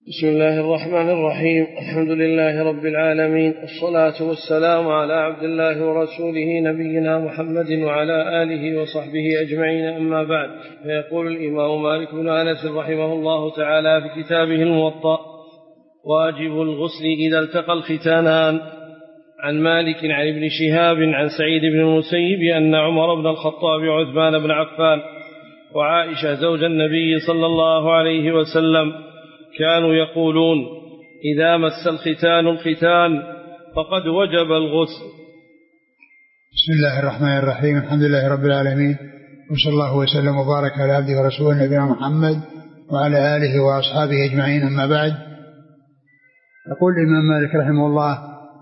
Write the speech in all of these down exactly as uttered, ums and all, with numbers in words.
بسم الله الرحمن الرحيم. الحمد لله رب العالمين، الصلاة والسلام على عبد الله ورسوله نبينا محمد وعلى آله وصحبه أجمعين، أما بعد. فيقول الإمام مالك بن أنس رحمه الله تعالى في كتابه الموطأ: واجب الغسل إذا التقى الختانان. عن مالك عن ابن شهاب عن سعيد بن المسيب أن عمر بن الخطاب وعثمان بن عفان وعائشة زوج النبي صلى الله عليه وسلم كانوا يقولون: إذا مس الختان الختان فقد وجب الغسل. بسم الله الرحمن الرحيم. الحمد لله رب العالمين، وصلى الله وسلم وبارك على عبده ورسوله نبينا محمد وعلى آله وأصحابه أجمعين، أما بعد. يقول الإمام مالك رحمه الله: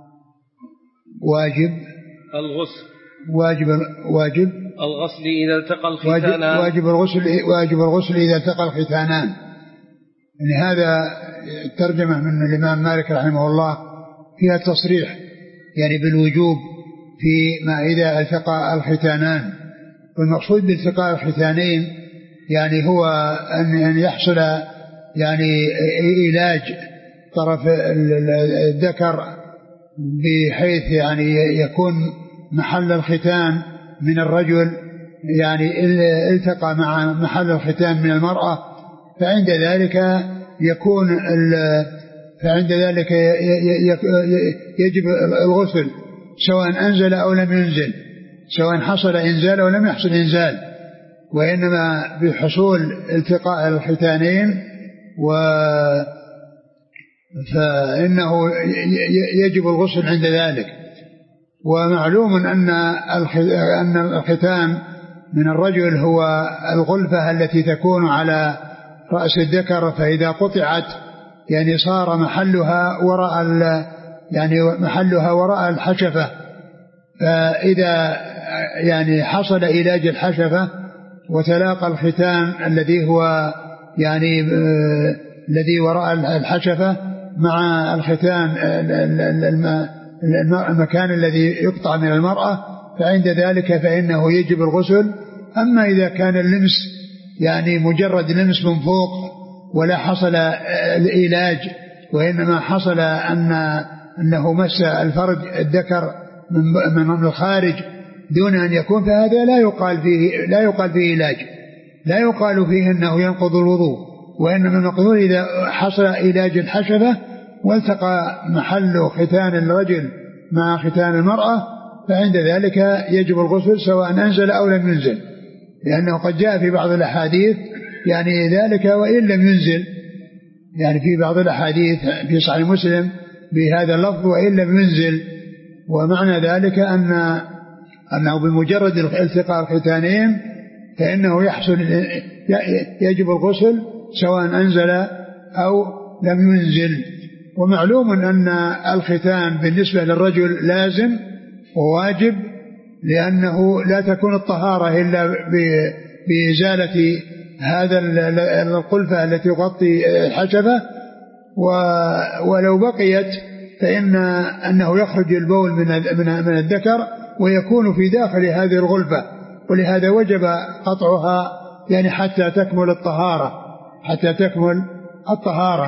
واجب الغسل واجب واجب الغسل إذا التقى الختانان. واجب, واجب الغسل واجب الغسل إذا التقى الختانان. يعني هذا الترجمة من الإمام مالك رحمه الله فيها تصريح يعني بالوجوب فيما إذا التقى الختانان. والمقصود بالتقاء الختانين يعني هو أن يحصل يعني علاج طرف الذكر بحيث يعني يكون محل الختان من الرجل يعني التقى مع محل الختان من المرأة، فعند ذلك يكون فعند ذلك يجب الغسل سواء أنزل أو لم ينزل، سواء حصل إنزال أو لم يحصل إنزال، وإنما بحصول التقاء الختانين و فإنه يجب الغسل عند ذلك. ومعلوم أن أن الختان من الرجل هو الغلفة التي تكون على رأس الذكر، فإذا قطعت يعني صار محلها وراء يعني محلها وراء الحشفة، فإذا يعني حصل علاج الحشفة وتلاقى الختان الذي هو يعني الذي وراء الحشفة مع الختان المكان الذي يقطع من المرأة، فعند ذلك فإنه يجب الغسل. أما إذا كان اللمس يعني مجرد لمس من فوق ولا حصل العلاج، وإنما حصل أن أنه مس الفرج الذكر من الخارج دون أن يكون، فهذا لا يقال فيه لا يقال فيه علاج، لا يقال فيه أنه ينقض الوضوء، وإنما نقول إذا حصل علاج الحشفة والتقى محل ختان الرجل مع ختان المرأة، فعند ذلك يجب الغسل سواء أنزل أو لم ينزل، لأنه قد جاء في بعض الأحاديث يعني ذلك وإن لم ينزل، يعني في بعض الأحاديث في صحيح مسلم بهذا اللفظ وإن لم ينزل، ومعنى ذلك أن أنه بمجرد التقاء الختانين فإنه يحصل يجب الغسل سواء أنزل أو لم ينزل. ومعلوم أن الختان بالنسبة للرجل لازم وواجب، لأنه لا تكون الطهارة إلا بإزالة هذا القلفة التي تغطي الحشفة، ولو بقيت فإن أنه يخرج البول من الذكر ويكون في داخل هذه الغلفة، ولهذا وجب قطعها يعني حتى تكمل الطهارة حتى تكمل الطهارة.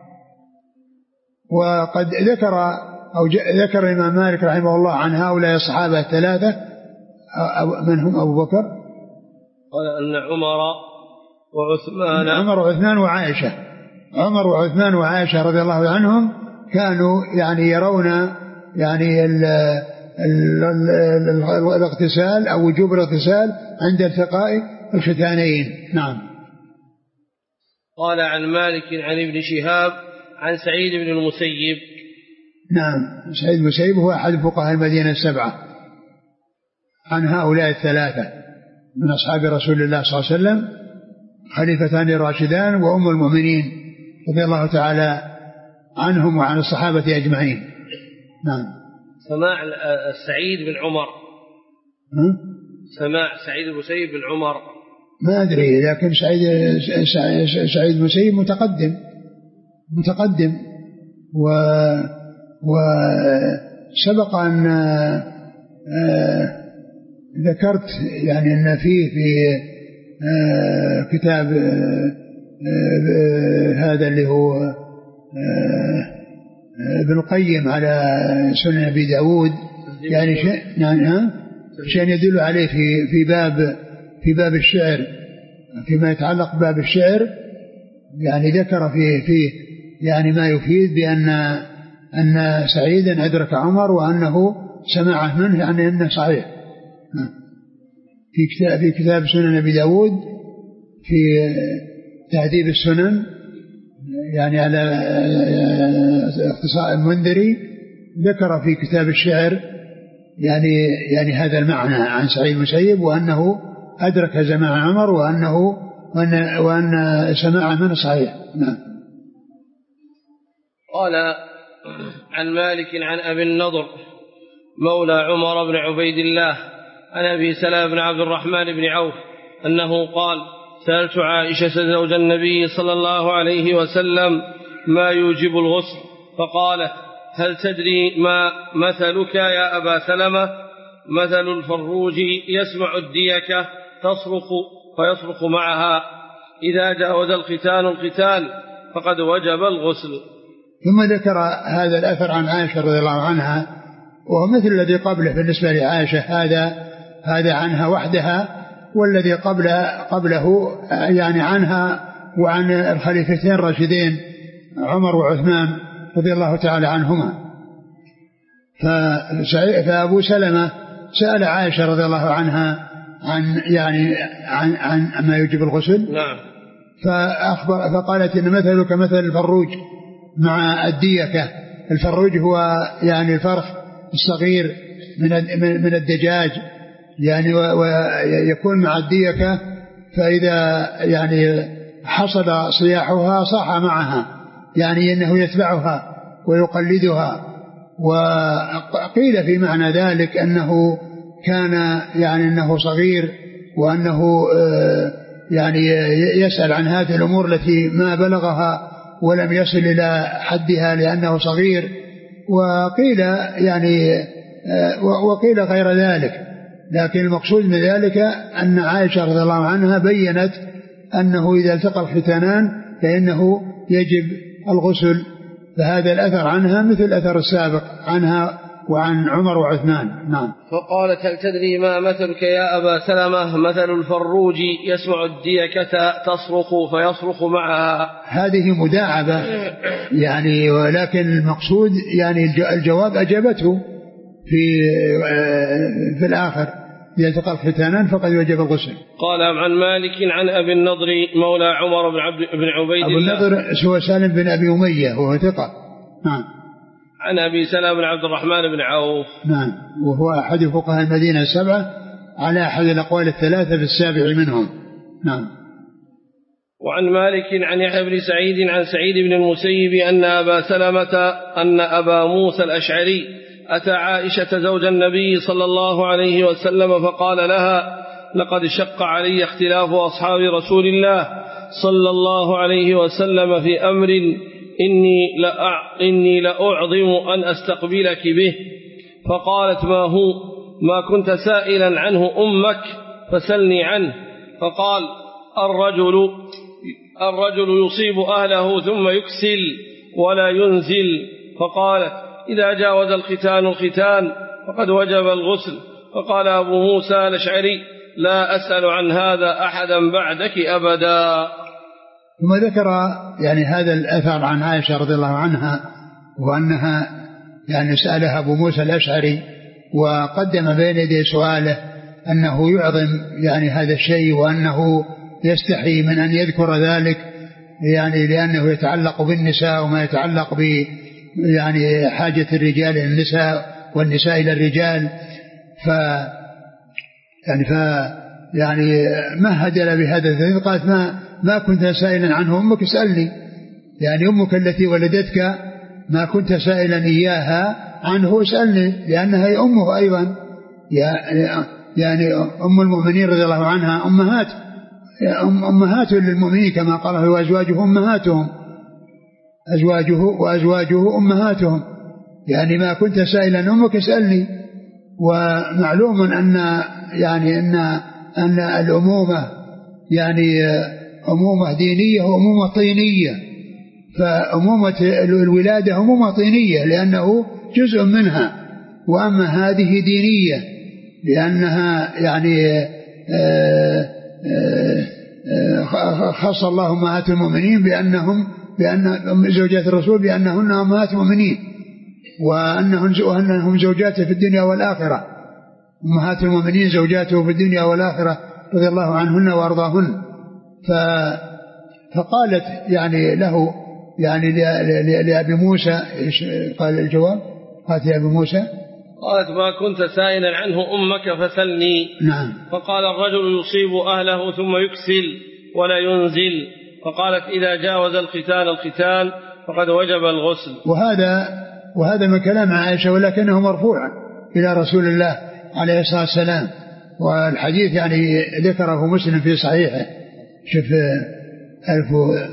وقد ذكر أو ذكر الإمام مالك رحمه الله عن هؤلاء الصحابة الثلاثة، من هم؟ أبو بكر، قال أن عمر وعثمان عمر وعثمان وعائشة عمر وعثمان وعائشة رضي الله عنهم كانوا يعني يرون يعني ال ال ال الاغتسال أو وجوب الاغتسال عند التقاء الختانين. نعم. قال عن مالك عن ابن شهاب عن سعيد بن المسيب. نعم، سعيد المسيب هو أحد فقهاء المدينة السبعة، عن هؤلاء الثلاثة من أصحاب رسول الله صلى الله عليه وسلم، خليفتان الراشدان وأم المؤمنين رضي الله تعالى عنهم وعن الصحابة أجمعين. نعم. سماع سعيد بن عمر ها؟ سماع سعيد المسيب بن عمر ما أدري، لكن سعيد سعيد المسيب متقدم متقدم و وسبق أن ذكرت يعني أن فيه في كتاب هذا اللي هو ابن القيم على سنن أبي داود يعني شيء يعني شيء يدل عليه في في باب في باب الشعر فيما يتعلق بباب الشعر يعني ذكر في في يعني ما يفيد بأن أن سعيدا أدرك عمر وأنه سمعه منه يعني أنه صحيح في كتاب في كتاب سنن أبي داود في تهذيب السنن يعني على اختصار المنذري ذكر في كتاب الشعر يعني يعني هذا المعنى عن سعيد المسيب وأنه أدرك زمان عمر وأنه وأن, وأن سماع منه صحيح. نعم. قال عن مالك عن أبي النضر مولى عمر بن عبيد الله عن أبي سلام بن عبد الرحمن بن عوف أنه قال سألت عائشة زوج النبي صلى الله عليه وسلم ما يوجب الغسل فقالت هل تدري ما مثلك يا أبا سلمة مثل الفروج يسمع الديكة تصرخ فيصرخ معها إذا جاوز الختان الختان فقد وجب الغسل. ثم ذكر هذا الأثر عن عائشة رضي الله عنها وهو مثل الذي قبله بالنسبة لعائشة هذا هذا عنها وحدها والذي قبل قبله يعني عنها وعن الخليفتين الراشدين عمر وعثمان رضي الله تعالى عنهما. فأبو سلمة سأل عائشة رضي الله عنها عن يعني عن عن ما يجب الغسل. نعم. فأخبر فقالت إن مثلك مثل الفروج مع الديكة. الفروج هو يعني الفرخ الصغير من من الدجاج يعني ويكون مع الديكة فإذا يعني حصل صياحها صاح معها يعني إنه يتبعها ويقلدها. وقيل في معنى ذلك أنه كان يعني أنه صغير وأنه يعني يسأل عن هذه الأمور التي ما بلغها ولم يصل إلى حدها لأنه صغير. وقيل يعني وقيل غير ذلك لكن المقصود من ذلك أن عائشة رضي الله عنها بيّنت أنه إذا التقى الختانان فإنه يجب الغسل. فهذا الأثر عنها مثل الأثر السابق عنها وعن عمر وعثمان. نعم. فقالت هل تدري ما مثلك يا أبا سلمة مثل الفروج يسمع الديكة تصرخ فيصرخ معها. هذه مداعبة يعني ولكن المقصود يعني الجواب أجابته في في الآخر إذا التقى الختانان فقد وجب الغسل. قال عن مالك عن أبي النضر مولى عمر بن عبد بن عبيد أبو الله. النضر هو سالم بن أبي أمية وهو ثقة. نعم. عن أبي سلام بن عبد الرحمن بن عوف. نعم وهو أحد فقهاء المدينة السبعة على أحد الأقوال الثلاثة في السابع منهم. نعم. وعن مالك عن يحيى بن سعيد عن سعيد بن المسيب أن أبا سلمة أن أبا موسى الأشعري أتى عائشة زوج النبي صلى الله عليه وسلم فقال لها لقد شق علي اختلاف أصحاب رسول الله صلى الله عليه وسلم في أمر إني لأع... إني لأعظم أن أستقبلك به. فقالت ما هو؟ ما كنت سائلا عنه أمك فسلني عنه. فقال الرجل الرجل يصيب أهله ثم يكسل ولا ينزل. فقالت إذا جاوز الختان الختان فقد وجب الغسل. فقال أبو موسى الأشعري لا أسأل عن هذا أحدا بعدك أبدا. ثم ذكر يعني هذا الأثر عن عائشة رضي الله عنها وأنها يعني سألها أبو موسى الأشعري وقدم بين يدي سؤاله أنه يعظم يعني هذا الشيء وأنه يستحي من أن يذكر ذلك يعني لأنه يتعلق بالنساء وما يتعلق ب يعني حاجة الرجال إلى النساء والنساء إلى الرجال. ف يعني ف يعني مهد له بهذا الذي قالت ما ما كنت سائلا عنه أمك اسألني يعني أمك التي ولدتك ما كنت سائلا إياها عنه اسألني لأنها هي أمه أيضا يعني أم المؤمنين رضي الله عنها أمهات أمهات للمؤمنين كما قال وأزواجه أمهاتهم أزواجه وأزواجه أمهاتهم يعني ما كنت سائلا أمك اسألني. ومعلوم أن يعني أن أن الأمومة يعني أمومة دينية وأمومة طينية. فأمومة الولادة أمومة طينية لأنه جزء منها، وأما هذه دينية لأنها يعني خص الله أمهات المؤمنين بأنهم بأن زوجات الرسول بأنهن أمهات المؤمنين، وأنهم زوجاته في الدنيا والآخرة. أمهات المؤمنين زوجاته في الدنيا والآخرة رضي الله عنهن وأرضاهن. فقالت يعني له يعني لأبي موسى، قال الجواب قالت يا أبي موسى، قالت ما كنت سائلا عنه أمك فسلني. نعم. فقال الرجل يصيب أهله ثم يكسل ولا ينزل. فقالت إذا جاوز الختان الختان فقد وجب الغسل. وهذا وهذا من كلام عائشة، ولكنه مرفوع إلى رسول الله عليه الصلاة والسلام، والحديث يعني ذكره مسلم في صحيحه. شوف ألف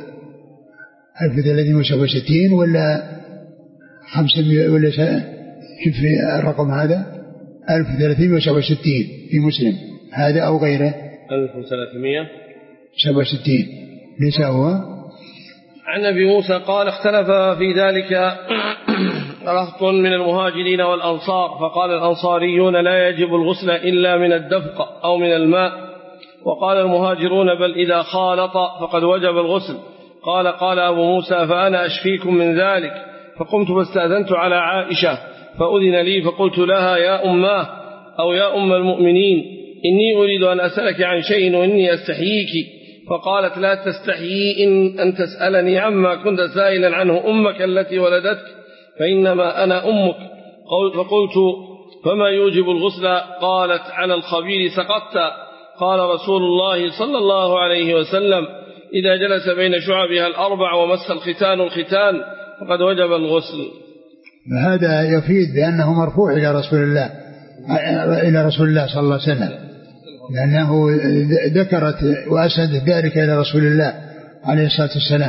ألف ثلاثمائة وسبعة وستين ولا خمسمائة ولا شوف الرقم هذا ألف ثلاثمائة وسبعة وستين في مسلم هذا أو غيره. ألف وثلاثمائة وسبعة وستين ليس هو. عن أبي موسى قال اختلف في ذلك رهط من المهاجرين والأنصار، فقال الأنصاريون لا يجب الغسل إلا من الدفق أو من الماء، وقال المهاجرون بل إذا خالط فقد وجب الغسل. قال قال أبو موسى فأنا أشفيكم من ذلك. فقمت فاستأذنت على عائشة فأذن لي، فقلت لها يا أماه أو يا أم المؤمنين إني أريد أن أسألك عن شيء وإني أستحييك. فقالت لا تستحيي إن أن تسألني عما كنت سائلا عنه أمك التي ولدتك، فإنما أنا أمك. فقلت فما يوجب الغسل؟ قالت على الخبير سقطت. قال رسول الله صلى الله عليه وسلم إذا جلس بين شعبها الأربع ومس الختان الختان فقد وجب الغسل. هذا يفيد بأنه مرفوع إلى رسول الله إلى رسول الله صلى الله عليه وسلم، لأنه ذكرت وأسندت ذلك إلى رسول الله عليه الصلاة والسلام.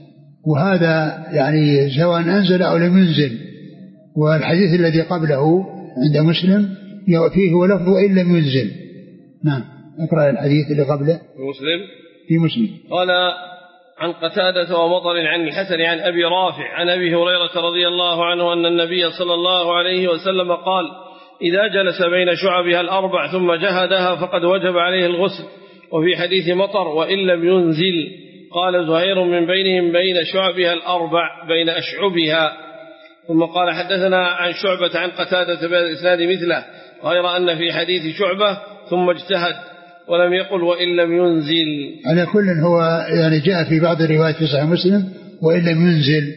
وهذا يعني سواء أنزل أو لم ينزل. والحديث الذي قبله عند مسلم فيه ولفظ إن لم ينزل. نعم اقرأ الحديث اللي قبله في مسلم. في مسلم قال عن قتادة ومطر عن الحسن عن أبي رافع عن أبي هريرة رضي الله عنه أن النبي صلى الله عليه وسلم قال إذا جلس بين شعبها الأربع ثم جهدها فقد وجب عليه الغسل. وفي حديث مطر وإن لم ينزل. قال زهير من بينهم بين شعبها الأربع بين أشعبها. ثم قال حدثنا عن شعبة عن قتادة بهذا الإسناد مثله، غير أن في حديث شعبة ثم اجتهد ولم يقل وإن لم ينزل. على كل هو يعني جاء في بعض الروايات في صحيح مسلم وإن لم ينزل.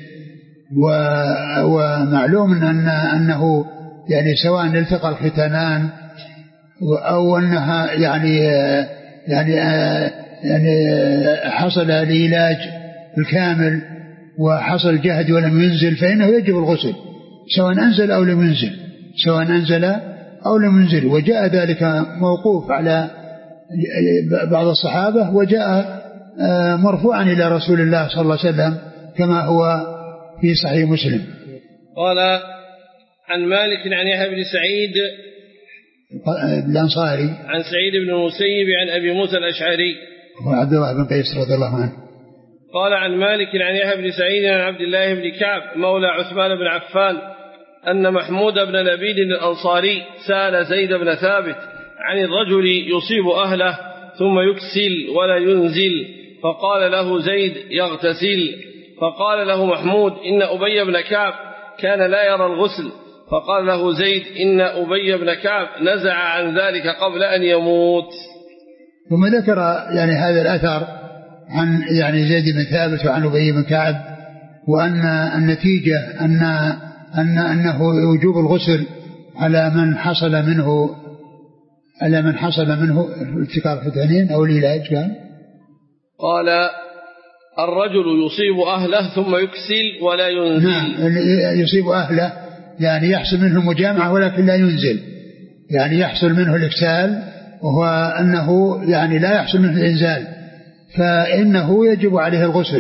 ومعلوم أن أنه يعني سواء التقى الختانان أو أنها يعني يعني يعني حصل العلاج الكامل وحصل جهد ولم ينزل فإنه يجب الغسل سواء أنزل أو لم ينزل سواء أنزل أو لم ينزل. وجاء ذلك موقوف على بعض الصحابة وجاء مرفوعا إلى رسول الله صلى الله عليه وسلم كما هو في صحيح مسلم. قال عن مالك عن يحيى بن سعيد الأنصاري عن سعيد بن المسيب عن أبي موسى الأشعري وعبد الله بن قيس رضي الله عنه. قال عن مالك عن يحيى بن سعيد عن عبد الله بن كعب مولى عثمان بن عفان أن محمود بن لبيد الأنصاري سأل زيد بن ثابت عن الرجل يصيب أهله ثم يكسل ولا ينزل، فقال له زيد يغتسل. فقال له محمود إن أبي بن كعب كان لا يرى الغسل. فقال له زيد إن أبي بن كعب نزع عن ذلك قبل أن يموت. ثم ذكر يعني هذا الأثر عن يعني زيد بن ثابت وعن أبي بن كعب، وأن النتيجة أن أن أنه وجوب الغسل على من حصل منه على من حصل منه التقاء الختانين أو العلاج. كان قال الرجل يصيب أهله ثم يكسل ولا ينزل. نعم يصيب أهله يعني يحصل منه المجامعة ولكن لا ينزل، يعني يحصل منه الإكسال وهو أنه يعني لا يحصل منه الإنزال، فإنه يجب عليه الغسل.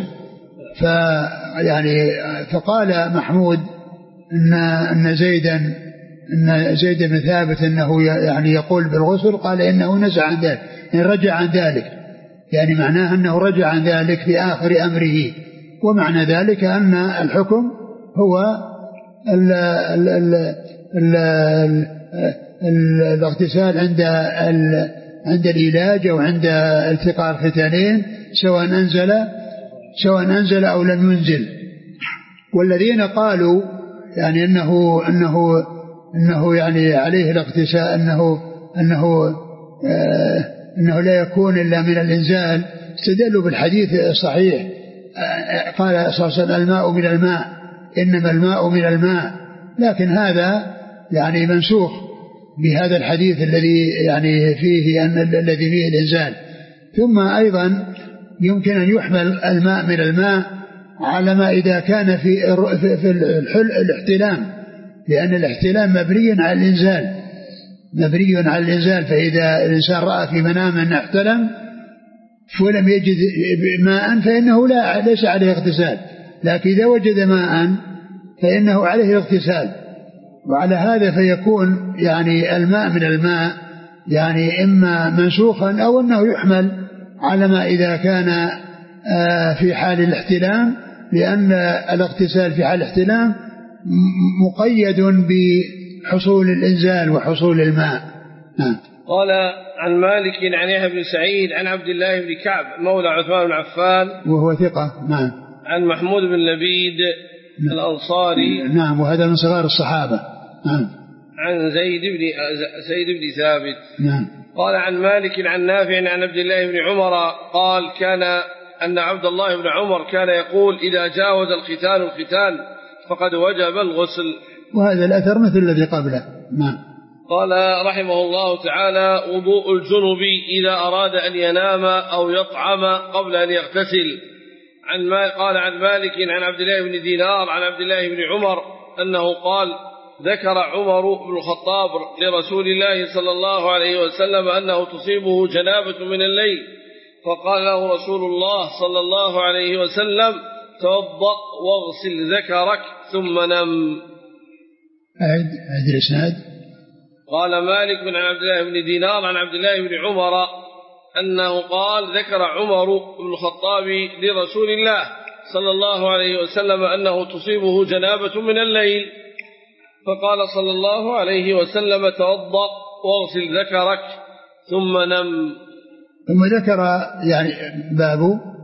فيعني فقال محمود إن أن زيدا إن زيد بن ثابت أنه يعني يقول بالغسل، قال إنه نزع عن ذلك يعني رجع عن ذلك، يعني معناه أنه رجع عن ذلك في آخر أمره ومعنى ذلك أن الحكم هو ال ال ال ال ال الاغتسال عند عند العلاج أو عند التقاء الختانين، سواء أنزل سواء أنزل أو لم ينزل. والذين قالوا يعني أنه أنه أنه يعني عليه الاغتسال أنه أنه آه أنه لا يكون إلا من الإنزال استدلوا بالحديث الصحيح، قال صلى الله عليه وسلم الماء من الماء، إنما الماء من الماء، لكن هذا يعني منسوخ بهذا الحديث الذي يعني فيه أن الذي فيه الإنزال. ثم أيضا يمكن أن يحمل الماء من الماء على ما إذا كان في في الحل الاحتلام، لأن الاحتلام مبني على الإنزال مبني على الإنزال فإذا الإنسان رأى في منام أن احتلم ولم يجد ماء فإنه لا ليس عليه اغتسال، لكن إذا وجد ماء فإنه عليه الاغتسال. وعلى هذا فيكون يعني الماء من الماء يعني إما منسوخا أو أنه يحمل على ما إذا كان في حال الاحتلام، لأن الاغتسال في حال الاحتلام مقيد بحصول الإنزال وحصول الماء. نعم. قال عن مالك عن يحيى بن سعيد عن عبد الله بن كعب مولى عثمان بن عفان وهو ثقة. نعم. عن محمود بن لبيد الأنصاري. نعم، وهذا من صغار الصحابة. نعم. عن زيد بن زيد بن ثابت. نعم. قال عن مالك عن نافع عن عبد الله بن عمر قال كان أن عبد الله بن عمر كان يقول إذا جاوز الختان الختان فقد وجب الغسل. وهذا الأثر مثل الذي قبله. نعم. قال رحمه الله تعالى وضوء الجنب إذا أراد أن ينام أو يطعم قبل أن يغتسل. عن ما قال عن مالك عن عبد الله بن دينار عن عبد الله بن عمر أنه قال ذكر عمر بن الخطاب لرسول الله صلى الله عليه وسلم أنه تصيبه جنابة من الليل، فقال له رسول الله صلى الله عليه وسلم توضأ واغسل ذكرك ثم نم. أعد أعد الإسناد. قال مالك بن عبد الله بن دينار عن عبد الله بن عمر أنه قال ذكر عمر بن الخطاب لرسول الله صلى الله عليه وسلم أنه تصيبه جنابة من الليل، فقال صلى الله عليه وسلم توضأ واغسل ذكرك ثم نم. ثم ذكر يعني باب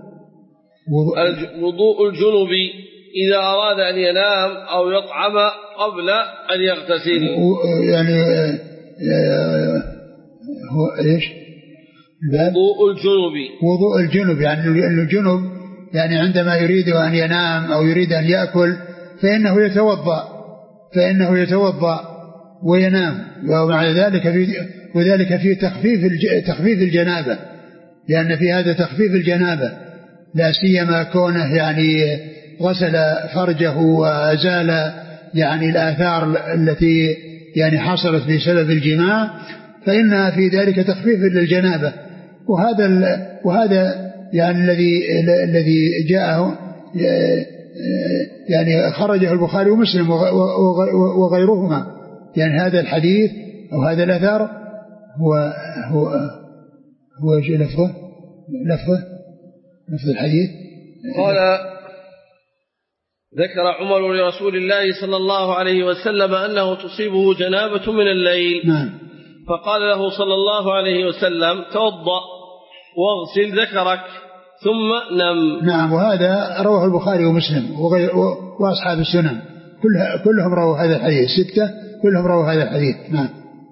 وضوء الجنب إذا أراد أن ينام أو يطعم قبل أن يغتسل. يعني هو إيش؟ وضوء الجنب وضوء الجنب يعني الجنب يعني عندما يريد أن ينام أو يريد أن يأكل فإنه يتوضأ فإنه يتوضأ وينام، ومع ذلك في وذلك في تخفيف تخفيف الجنابة، لأن في هذا تخفيف الجنابة، لا سيما كونه يعني غسل فرجه وأزال يعني الآثار التي يعني حصلت بسبب الجماع، فإن في ذلك تخفيف للجنابة. وهذا وهذا يعني الذي الذي جاءه يعني خرجه البخاري ومسلم وغيرهما، يعني هذا الحديث أو هذا الأثر هو هو هو لفظه لفظه لفظ الحديث. قال ذكر عمر لرسول الله صلى الله عليه وسلم أنه تصيبه جنابة من الليل. نعم. فقال له صلى الله عليه وسلم توضأ واغسل ذكرك ثم نم. نعم. وهذا رواه البخاري ومسلم وغير وأصحاب السنن كلهم رووا هذا الحديث، ستة كلهم رووا هذا الحديث. نعم.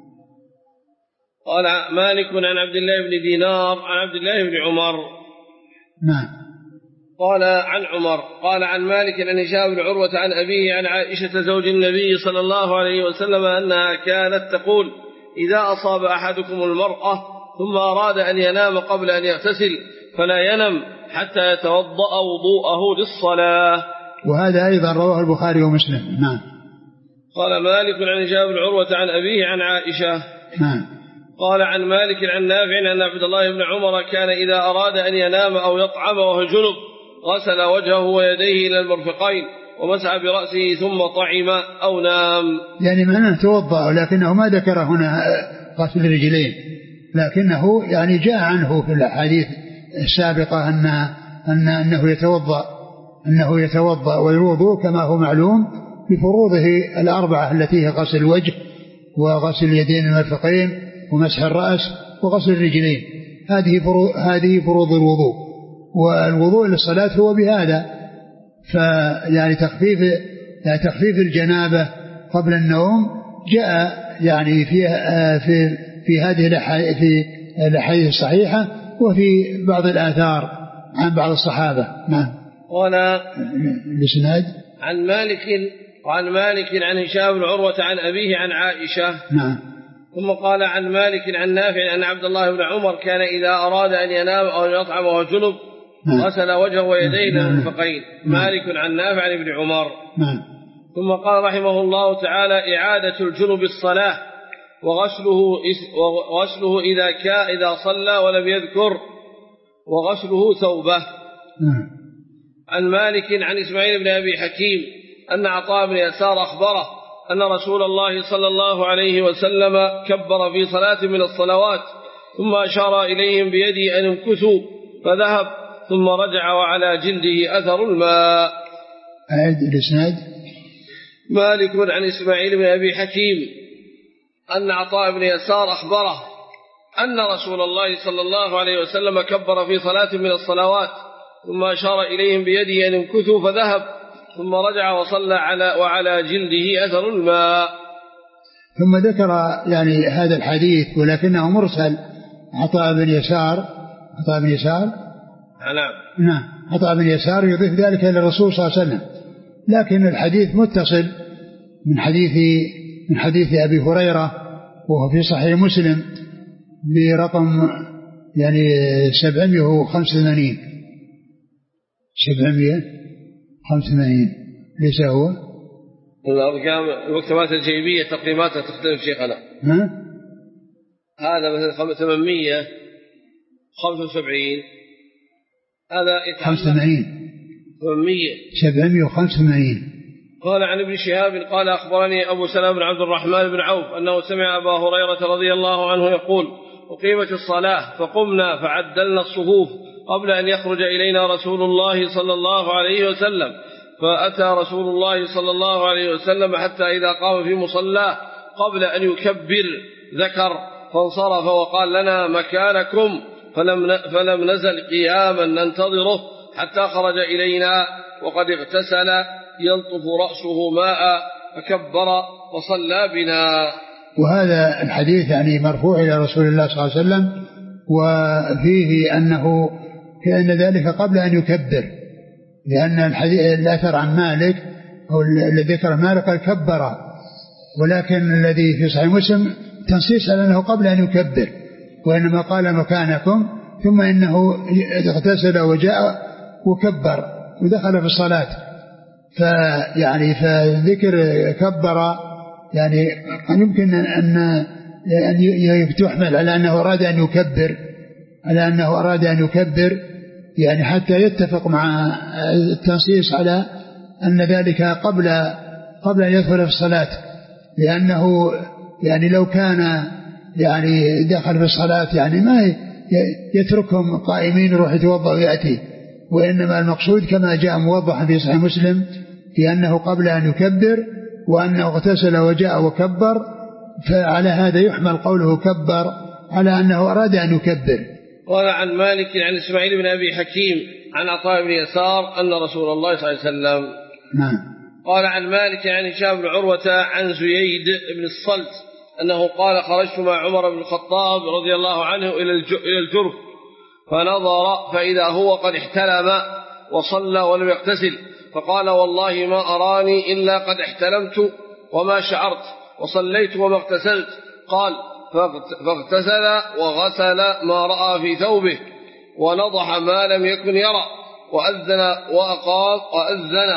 قال مالك عن عبد الله بن دينار عن عبد الله بن عمر. نعم. قال عن عمر قال عن مالك عن هشام بن عروة عن أبيه عن عائشة زوج النبي صلى الله عليه وسلم أنها كانت تقول إذا أصاب أحدكم المرأة ثم أراد أن ينام قبل أن يغتسل فلا ينم حتى يتوضأ وضوءه للصلاة. وهذا أيضا رواه البخاري ومسلم. نعم. قال مالك عن هشام بن عروة عن أبيه عن عائشة. نعم. قال عن مالك عن نافع أن عبد الله بن عمر كان إذا أراد أن ينام أو يطعم وهو جنب غسل وجهه ويديه إلى المرفقين ومسح برأسه ثم طعم أو نام. يعني معناه توضأ، ولكنه ما ذكر هنا غسل الرجلين، لكنه يعني جاء عنه في الأحاديث السابقة أن أن أنه يتوضأ أنه يتوضأ، والوضوء كما هو معلوم بفروضه الأربعة التي هي غسل الوجه وغسل اليدين المرفقين ومسح الرأس وغسل الرجلين. هذه فروض هذه فروض الوضوء. والوضوء للصلاة هو بهذا. فيعني تخفيف يعني تخفيف الجنابة قبل النوم جاء يعني في في في هذه الأحاديث الصحيحة وفي بعض الآثار عن بعض الصحابة. نعم. قال الإسناد عن مالك وعن مالك عن هشام بن عروة عن أبيه عن عائشة. نعم. ثم قال عن مالك عن نافع أن عبد الله بن عمر كان إذا أراد أن ينام أو يطعم وهو جنب غسل وجهه ويديه المرفقين. مالك عن نافع عن ابن عمر. نعم. ثم قال رحمه الله تعالى إعادة الجنب الصلاة وغسله وغسله إذا كان إذا صلى ولم يذكر وغسله ثوبه. نعم. عن مالك عن إسماعيل بن أبي حكيم أن عطاء بن يسار أخبره أن رسول الله صلى الله عليه وسلم كبر في صلاة من الصلوات ثم أشار إليهم بيده أن امكثوا فذهب ثم رجع وعلى جلده أثر الماء. أعد الإسناد. مالك عن إسماعيل بن أبي حكيم أن عطاء بن يسار أخبره أن رسول الله صلى الله عليه وسلم كبر في صلاة من الصلوات ثم أشار إليهم بيده أن امكثوا فذهب ثم رجع وصلى على وعلى جلده أثر الماء. ثم ذكر يعني هذا الحديث ولكنه مرسل. عطاء بن يسار عطاء بن يسار نعم نعم عطاء بن يسار يضيف ذلك إلى الرسول صلى الله عليه وسلم، لكن الحديث متصل من حديث من حديث أبي هريرة وهو في صحيح مسلم برقم يعني سبعمائة وخمسة وثمانين سبعمائة وخمسة وثمانين ليس هو الأرقام المكتبات الجيبية تقييماتها تختلف شيخنا. ها؟ هذا مثلا ثمانمائة وخمسة وسبعين هذا خمسة وثمانين ثمانمائة سبعمائة وخمسة وثمانين. قال عن ابن شهاب قال أخبرني أبو سلمة بن عبد الرحمن بن عوف أنه سمع أبا هريرة رضي الله عنه يقول أقيمت الصلاة فقمنا فعدلنا الصفوف قبل أن يخرج إلينا رسول الله صلى الله عليه وسلم فأتى رسول الله صلى الله عليه وسلم حتى إذا قام في مصلاه قبل أن يكبر ذكر فانصرف وقال لنا مكانكم فلم, فلم نزل قياما ننتظره حتى خرج إلينا وقد اغتسل يلطف رأسه ماء فكبر وصلى بنا. وهذا الحديث يعني مرفوع إلى رسول الله صلى الله عليه وسلم، وفيه أنه كأن ذلك قبل أن يكبر، لأن الحديث الأثر عن مالك أو الذي ذكر مالك قال كبر، ولكن الذي في صحيح مسلم تنصيص على أنه قبل أن يكبر، وإنما قال مكانكم ثم إنه اغتسل وجاء وكبر ودخل في الصلاة. فيعني فذكر كبر يعني يمكن أن أن تحمل على أنه أراد أن يكبر على أنه أراد أن يكبر يعني حتى يتفق مع التنصيص على أن ذلك قبل قبل أن يدخل في الصلاة، لأنه يعني لو كان يعني دخل في الصلاة يعني ما يتركهم قائمين يروح يتوضأ ويأتي، وإنما المقصود كما جاء موضحا في صحيح مسلم في أنه قبل أن يكبر وأنه اغتسل وجاء وكبر، فعلى هذا يحمل قوله كبر على أنه أراد أن يكبر. قال عن مالك عن إسماعيل بن أبي حكيم عن عطاء بن يسار أن رسول الله صلى الله عليه وسلم نعم. قال عن مالك عن هشام بن عروة عن زييد بن الصلت أنه قال خرجت مع عمر بن الخطاب رضي الله عنه إلى الجرف فنظر فإذا هو قد احتلم وصلى ولم يغتسل، فقال والله ما أراني إلا قد احتلمت وما شعرت وصليت وما اغتسلت. قال فاغتسل وغسل ما رأى في ثوبه ونضح ما لم يكن يرى وأذن وأقام وأذن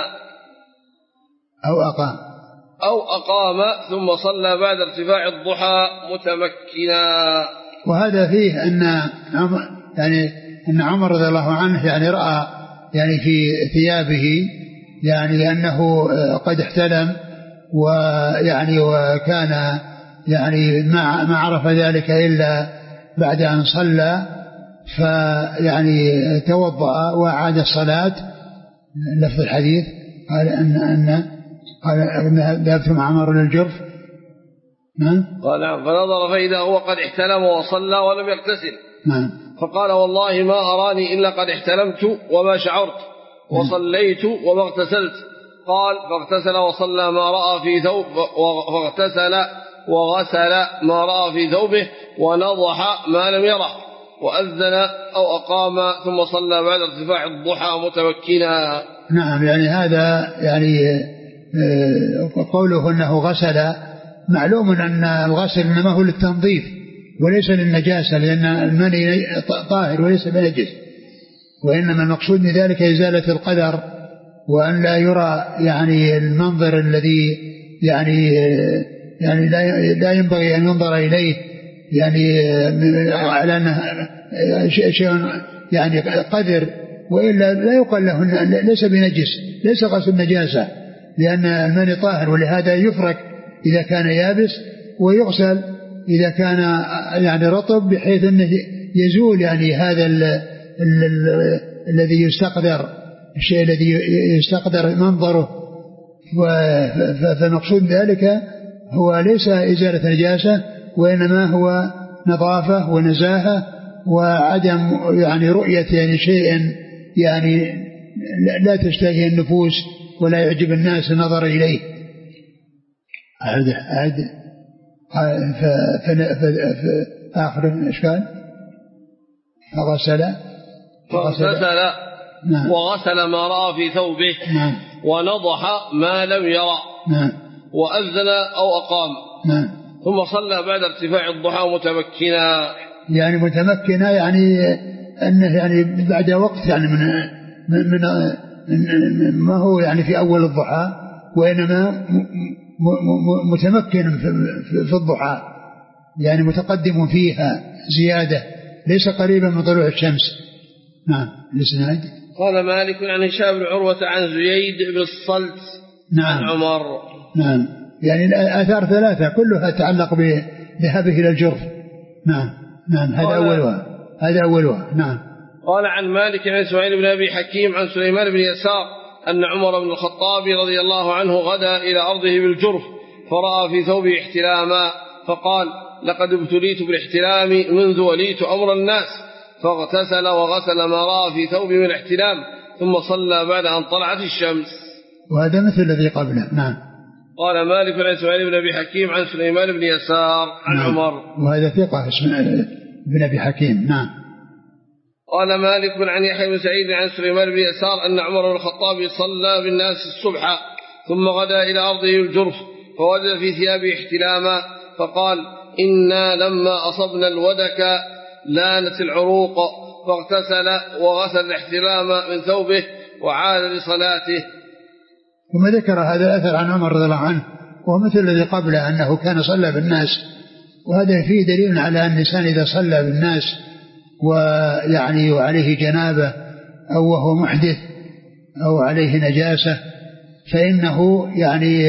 أو أقام أو أقام ثم صلى بعد ارتفاع الضحى متمكنا. وهذا فيه أن يعني أن عمر رضي الله عنه يعني رأى يعني في ثيابه يعني أنه قد احتلم، ويعني وكان يعني ما ما عرف ذلك إلا بعد أن صلى، فيعني توضأ وأعاد الصلاة لفظ الحديث قال أن أن قال ذهبت مع عمر للجرف. نعم. قال نعم. فنظر فإذا هو قد احتلم وصلى ولم يغتسل. نعم. فقال والله ما أراني إلا قد احتلمت وما شعرت وصليت وما اغتسلت. قال فاغتسل وصلى ما رأى في ثوب فاغتسل وغسل ما رأى في ثوبه ونضح ما لم يره وأذن أو أقام ثم صلى بعد ارتفاع الضحى متمكنا. نعم. يعني هذا يعني قوله أنه غسل معلوم أن الغسل إنما هو للتنظيف وليس للنجاسة، لأن المني طاهر وليس بنجس، وإنما المقصود من ذلك إزالة القدر وأن لا يرى يعني المنظر الذي يعني يعني لا ينبغي أن ينظر إليه يعني على أنه شيء يعني قدر، وإلا لا يقال له ليس بنجس، ليس غسل نجاسة، لأن المني طاهر، ولهذا يفرك إذا كان يابس ويغسل إذا كان يعني رطب، بحيث أنه يزول يعني هذا ال ال ال الذي يستقدر، الشيء الذي يستقدر منظره. فمقصود ذلك هو ليس إزالة نجاسة، وإنما هو نظافة ونزاهة وعدم يعني رؤية يعني شيء يعني لا تشتهي النفوس ولا يعجب الناس النظر إليه. أعد أعد فآخر الإشكال فغسل فغسل نعم. وغسل ما رأى في ثوبه نعم. ونضح ما لم يرى نعم. وأذن أو أقام نعم. ثم صلى بعد ارتفاع الضحى متمكنا. يعني متمكنا يعني أنه يعني بعد وقت يعني من من, من ما هو يعني في أول الضحى، وإنما متمكن في الضحى، يعني متقدم فيها زيادة، ليس قريبا من طلوع الشمس. نعم. الإسناد. قال مالك عن هشام بن عروة عن زييد بن الصلت نعم. عن عمر. نعم. يعني الآثار ثلاثة كلها تتعلق بذهابه إلى الجرف. نعم. نعم. هذا أولها هذا أولها. نعم. قال عن مالك عن إسماعيل بن أبي حكيم عن سليمان بن يسار أن عمر بن الخطاب رضي الله عنه غدا إلى أرضه بالجرف فرأى في ثوبه احتلاما فقال لقد ابتليت بالاحتلام منذ وليت أمر الناس، فاغتسل وغسل ما رأى في ثوبه من الاحتلام ثم صلى بعد أن طلعت الشمس. وهذا مثل الذي قبله. نعم. قال مالك عن إسماعيل بن أبي حكيم عن سليمان بن يسار عن نعم. عمر. وهذا ثقة بن أبي حكيم. نعم. قال مالك عن يحيى بن سعيد عن سليمان بن يسار أن عمر بن الخطاب صلى بالناس الصبح ثم غدا إلى أرضه الجرف فوجد في ثيابه احتلاما فقال إنا لما أصبنا الودك لانت العروق، فاغتسل وغسل الاحتلام من ثوبه وعاد لصلاته. ثم ذكر هذا الأثر عن عمر رضي الله عنه وهو مثل الذي قبله أنه كان صلى بالناس، وهذا فيه دليل على أن الإنسان إذا صلى بالناس ويعني وعليه جنابة أو وهو محدث أو عليه نجاسة فإنه يعني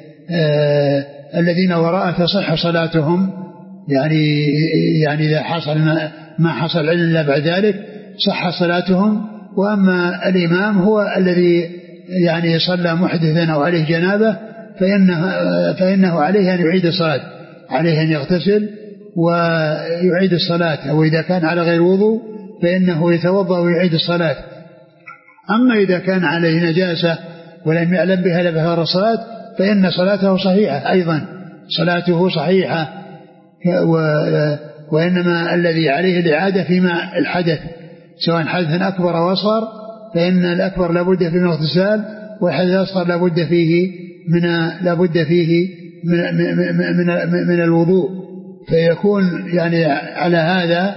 آه الذين وراءه تصح صلاتهم، يعني يعني إذا حصل ما, ما حصل إلا بعد ذلك صح صلاتهم. وأما الإمام هو الذي يعني صلى محدثا أو عليه جنابة فإنه, فإنه عليه أن يعيد الصلاة، عليه أن يغتسل ويعيد الصلاة، أو إذا كان على غير وضوء فإنه يتوضأ ويعيد الصلاة. أما إذا كان عليه نجاسة ولم يعلم بها لبهار الصلاة فإن صلاته صحيحة، أيضا صلاته صحيحة، وإنما الذي عليه الإعادة فيما الحدث سواء حدث أكبر أو أصغر، فإن الأكبر لابد فيه من اغتسال، والحدث الأصغر لابد فيه من لابد فيه من, من, من, من الوضوء. فيكون يعني على هذا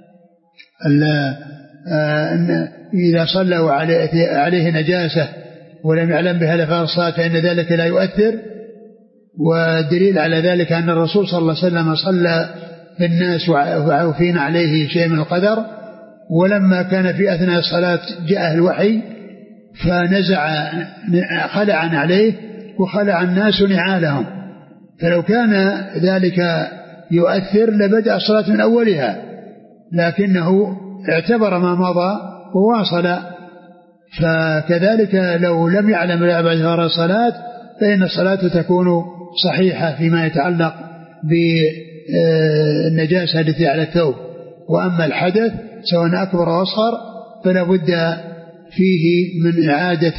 إذا صلى عليه نجاسة ولم يعلم بها لبهار الصلاة فإن ذلك لا يؤثر. والدليل على ذلك أن الرسول صلى الله عليه وسلم صلى بالناس وعوفين عليه شيء من القدر، ولما كان في أثناء الصلاة جاءه الوحي فنزع خلع عليه وخلع الناس نعالهم، فلو كان ذلك يؤثر لبدأ الصلاة من أولها، لكنه اعتبر ما مضى وواصل فكذلك لو لم يعلم بعد فرض الصلاة فإن الصلاة تكون صحيحة فيما يتعلق بالنجاسة التي على الثوب. وأما الحدث سواء أكبر أو أصغر فلا بد فيه من إعادة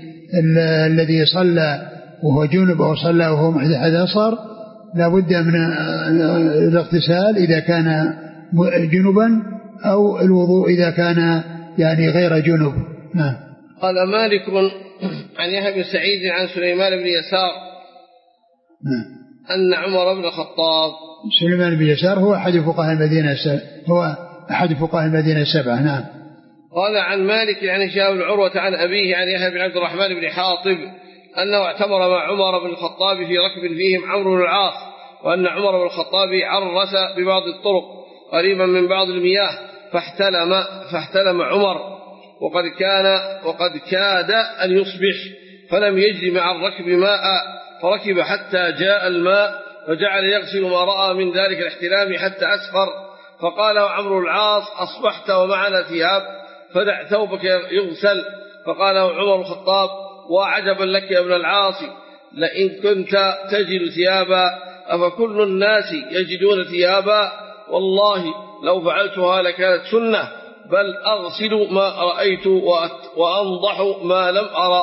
الذي صلى وهو جنب أو صلى وهو محدث أصغر، لا بد من الاغتسال إذا كان جنبا أو الوضوء إذا كان يعني غير جنب. نعم. قال مالك عن يحيى بن سعيد عن سليمان بن يسار نعم. أن عمر بن الخطاب. سليمان بن يسار هو أحد فقهاء المدينة السبعة، هو أحد فقهاء المدينة السبعة. نعم. قال عن مالك عن هشام بن عروة عن أبيه عن يحيى بن عبد الرحمن بن حاطب أنه اعتمر مع عمر بن الخطاب في ركب فيهم عمرو بن العاص، وأن عمر بن الخطاب عرس ببعض الطرق قريبا من بعض المياه فاحتلم فاحتلم عمر وقد كان وقد كاد أن يصبح فلم يجد مع الركب ماء فركب حتى جاء الماء فجعل يغسل ما رأى من ذلك الاحتلام حتى أسفر، فقال عمرو العاص أصبحت ومعنا ثياب فدع ثوبك يغسل، فقال عمر الخطاب وعجبا لك يا ابن العاص لئن كنت تجد ثيابا أفكل الناس يجدون ثيابا، والله لو فعلتها لكانت سنة، بل أغسل ما رأيت وأنضح ما لم أرى.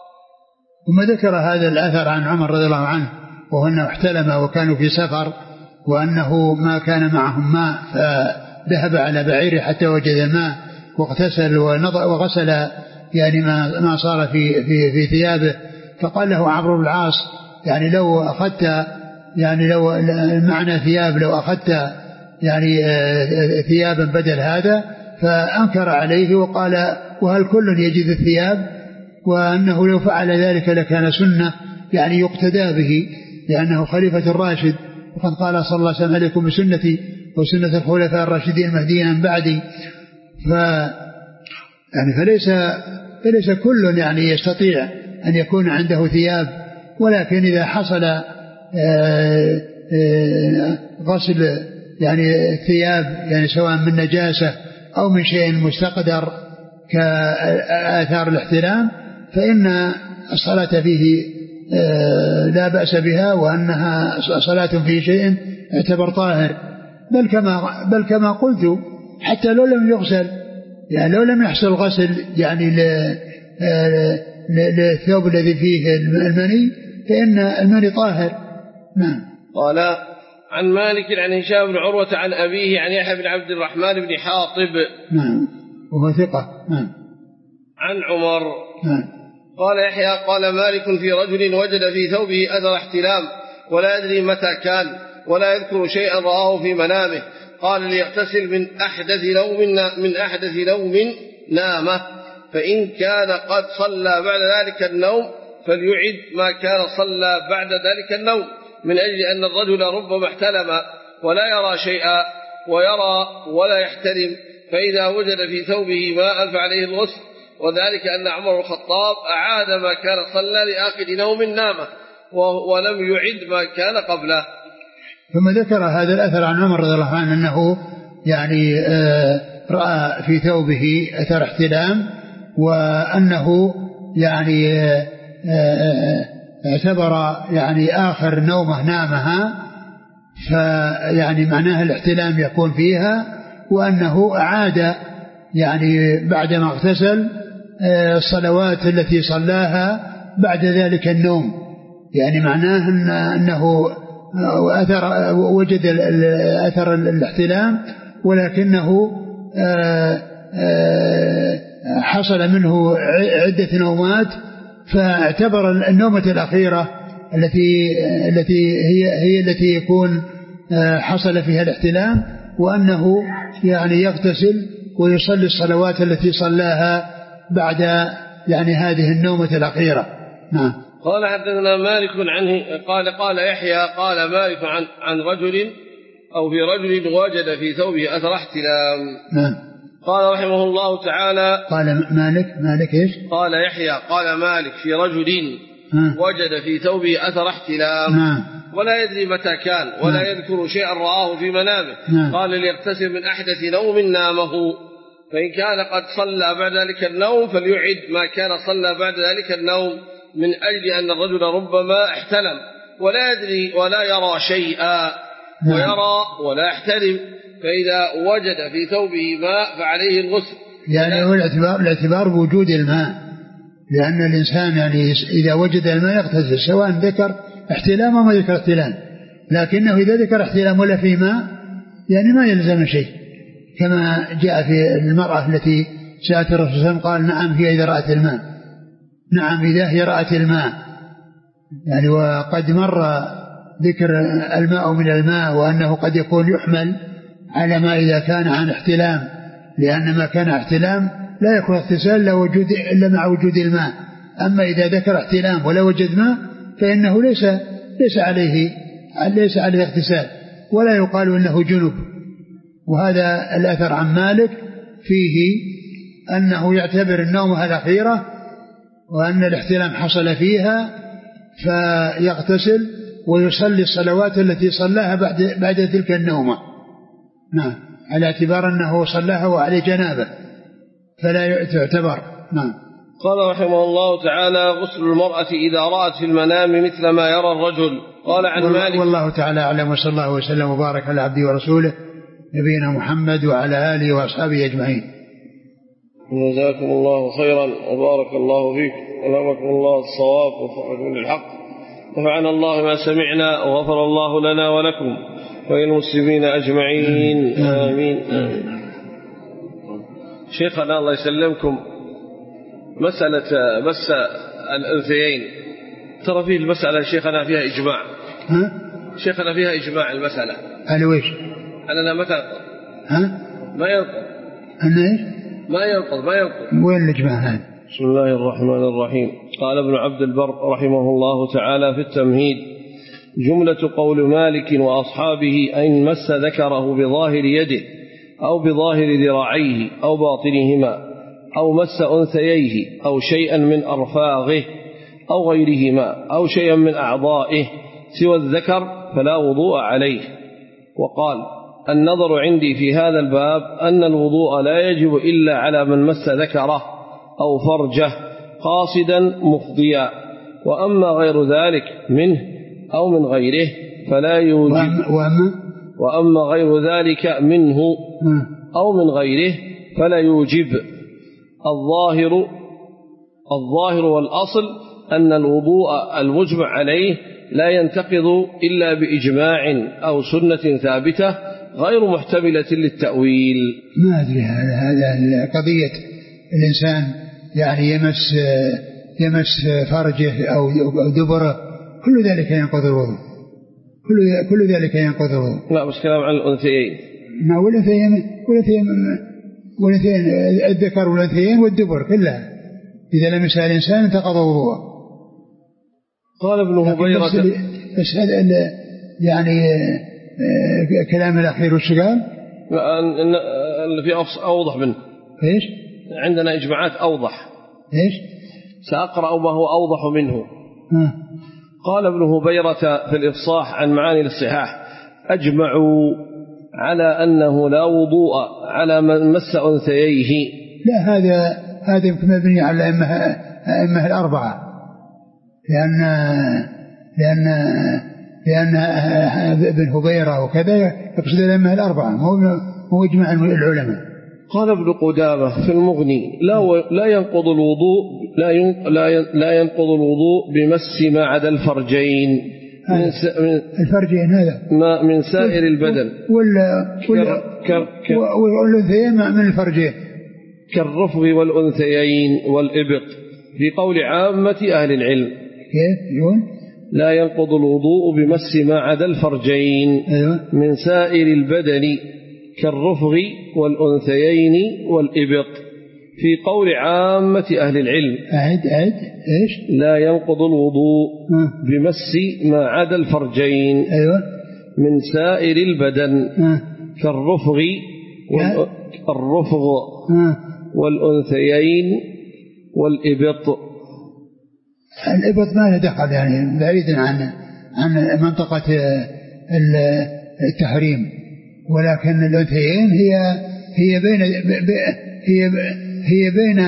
ثم ذكر هذا الأثر عن عمر رضي الله عنه وهو أنه احتلم وكانوا في سفر وأنه ما كان معهم ماء فذهب على بعيره حتى وجد ماء واغتسل وغسل يعني ما ما صار في في في ثيابه، فقال له عمرو بن العاص يعني لو أخذت يعني لو معنى ثياب لو أخذت يعني ثيابا بدل هذا، فأنكر عليه وقال وهل كل يجد الثياب، وأنه لو فعل ذلك لكان سنة يعني يقتدى به لأنه خليفة الراشد، وقد قال صلى الله عليه وسلم عليكم بسنتي وسنة الخلفاء الراشدين المهديين من بعدي. ف يعني فليس فليس كل يعني يستطيع أن يكون عنده ثياب، ولكن إذا حصل غسل يعني ثياب يعني سواء من نجاسة أو من شيء مستقدر كآثار الاحتلام فإن الصلاة فيه لا بأس بها، وأنها صلاة في شيء اعتبر طاهر، بل كما بل كما قلت حتى لو لم يغسل يعني لو لم يحصل غسل يعني للثوب الذي فيه المني فإن المني طاهر. نعم. قال عن مالك عن هشام بن عروة عن أبيه عن يحيى بن عبد الرحمن بن حاطب نعم وهو ثقة. نعم. عن عمر. نعم. قال يحيى قال مالك في رجل وجد في ثوبه أثر احتلام ولا يدري متى كان ولا يذكر شيئا رآه في منامه، قال ليغتسل من أحدث نوم من أحدث نوم نامه، فإن كان قد صلى بعد ذلك النوم فليعد ما كان صلى بعد ذلك النوم، من أجل أن الرجل ربما احتلم ولا يرى شيئا ويرى ولا يحتلم، فإذا وجد في ثوبه ماء فعليه الغسل، وذلك أن عمر الخطاب أعاد ما كان صلى لآخر نوم نامه ولم يعد ما كان قبله. ثم ذكر هذا الأثر عن عمر رضي الله عنه أنه يعني رأى في ثوبه أثر احتلام، وأنه يعني اعتبر يعني آخر نومه نامها فيعني معناه الاحتلام يكون فيها، وأنه أعاد يعني بعدما اغتسل الصلوات التي صلاها بعد ذلك النوم، يعني معناه إن أنه أثر وجد أثر الاحتلام ولكنه حصل منه عدة نومات، فاعتبر النومة الأخيرة التي التي هي هي التي يكون حصل فيها الاحتلام، وأنه يعني يغتسل ويصلي الصلوات التي صلاها بعد يعني هذه النومة الأخيرة. نعم. قال حدثنا مالك عنه قال قال يحيى قال مالك عن عن رجل أو في رجل وجد في ثوبه أثر احتلام. نعم. قال رحمه الله تعالى قال مالك مالك إيش؟ قال يحيى قال مالك في رجل وجد في ثوبه أثر احتلام. نعم. ولا يدري متى كان ولا نعم. يذكر شيئا رآه في منامه. نعم. قال ليغتسل من أحدث نوم نامه، فإن كان قد صلى بعد ذلك النوم فليعد ما كان صلى بعد ذلك النوم، من أجل أن الرجل ربما احتلم ولا يدري ولا يرى شيئا ويرى ولا يحتلم، فإذا وجد في ثوبه ماء فعليه الغسل. يعني هو الاعتبار, الاعتبار بوجود الماء، لأن الإنسان يعني إذا وجد الماء يغتسل سواء ذكر احتلام أو ما ذكر احتلام، لكنه إذا ذكر احتلام ولا في ماء يعني ما يلزم شيء، كما جاء في المرأة التي سألت الرسول صلى الله عليه وسلم قال نعم هي إذا رأت الماء، نعم إذا هي رأت الماء يعني. وقد مر ذكر الماء من الماء وأنه قد يكون يحمل على ما إذا كان عن احتلام، لأن ما كان احتلام لا يكون اغتسال إلا مع وجود الماء. أما إذا ذكر احتلام ولا وجد ماء فإنه ليس ليس عليه ليس عليه اغتسال ولا يقال إنه جنب. وهذا الأثر عن مالك فيه أنه يعتبر النوم الأخيرة وأن الاحتلام حصل فيها فيغتسل ويصلي الصلوات التي صلاها بعد بعد تلك النومة، نعم، على اعتبار أنه صلاها وعليه جنابه فلا تعتبر. نعم. قال رحمه الله تعالى: غسل المرأة إذا رأت في المنام مثل ما يرى الرجل. قال عن مالك. والله تعالى أعلم، وصلى الله وسلم وبارك على عبده ورسوله نبينا محمد وعلى آله وأصحابه أجمعين. جزاكم الله خيرا وبارك الله فيك ولهمكم الله الصواب ووفقكم للحق، ونفعنا الله ما سمعنا وغفر الله لنا ولكم وللمسلمين أجمعين. آمين, آمين. شيخنا الله يسلمكم، مسألة مس الأنثيين ترى فيه المسألة شيخنا فيها إجماع. ها؟ شيخنا فيها إجماع المسألة. على ويش؟ أننا متى ينقض؟ ها؟ ما ينقض. أنا إيش؟ ما ينقض ما ينقض. وين الإجماع هذا؟ بسم الله الرحمن الرحيم. قال ابن عبد البر رحمه الله تعالى في التمهيد: جملة قول مالك وأصحابه أن مس ذكره بظاهر يده أو بظاهر ذراعيه أو باطنهما أو مس أنثييه أو شيئا من أرفاغه أو غيرهما أو شيئا من أعضائه سوى الذكر فلا وضوء عليه. وقال: النظر عندي في هذا الباب أن الوضوء لا يجب إلا على من مس ذكره أو فرجه قاصدا مفضيا، وأما غير ذلك منه أو من غيره فلا يوجب. وأما, وأما غير ذلك منه أو من غيره فلا يوجب. الظاهر الظاهر والأصل أن الوضوء المجمع عليه لا ينتقض إلا بإجماع أو سنة ثابتة غير محتملة للتأويل. ما أدري هذا هذا قضية الإنسان يعني يمس يمس فرجه أو دبره، كل ذلك ينقض الوضوء، كل كل ذلك ينقض الوضوء. لا بس كلام عن الأنثيين. ما والأنثيين والأنثيين والأنثيين الذكر والأنثيين والدبر كلها إذا لمس الإنسان انتقض وضوءه. قال ابن هبيرة بس, بس هذا يعني كلام الأخير وش قال؟ اللي في أوضح منه. إيش؟ عندنا إجماعات أوضح. إيش؟ سأقرأ ما هو أوضح منه. ها. قال ابن هبيرة في الإفصاح عن معاني الصحاح: أجمعوا على أنه لا وضوء على من مس أنثييه. لا، هذا هذا يمكن مبني على الأئمة الأربعة، لأن لأن لأن ابن هبيرة وكذا يقصد الأئمة الأربعة، هو إجماع العلماء. قال ابن قدامة في المغني: لا لا ينقض الوضوء لا لا ينقض الوضوء بمس ما عدا الفرجين. من الفرجين هذا ما من سائر البدن ولا والأنثيين من الفرجين كالرفغ والأنثيين والإبط في قول عامة أهل العلم. كيف يقول؟ لا ينقض الوضوء بمس ما عدا الفرجين. أيوة. من سائر البدن كالرفغ والأنثيين والإبط في قول عامة أهل العلم. أعد أعد إيش؟ لا ينقض الوضوء أه. بمس ما عدا الفرجين. أيوة. من سائر البدن أه. كالرفغ والرفغ أه. والأنثيين والإبط. الإبط ما له دخل يعني بعيدا عن عن منطقة التحريم، ولكن الأنثيين هي هي بين هي هي بين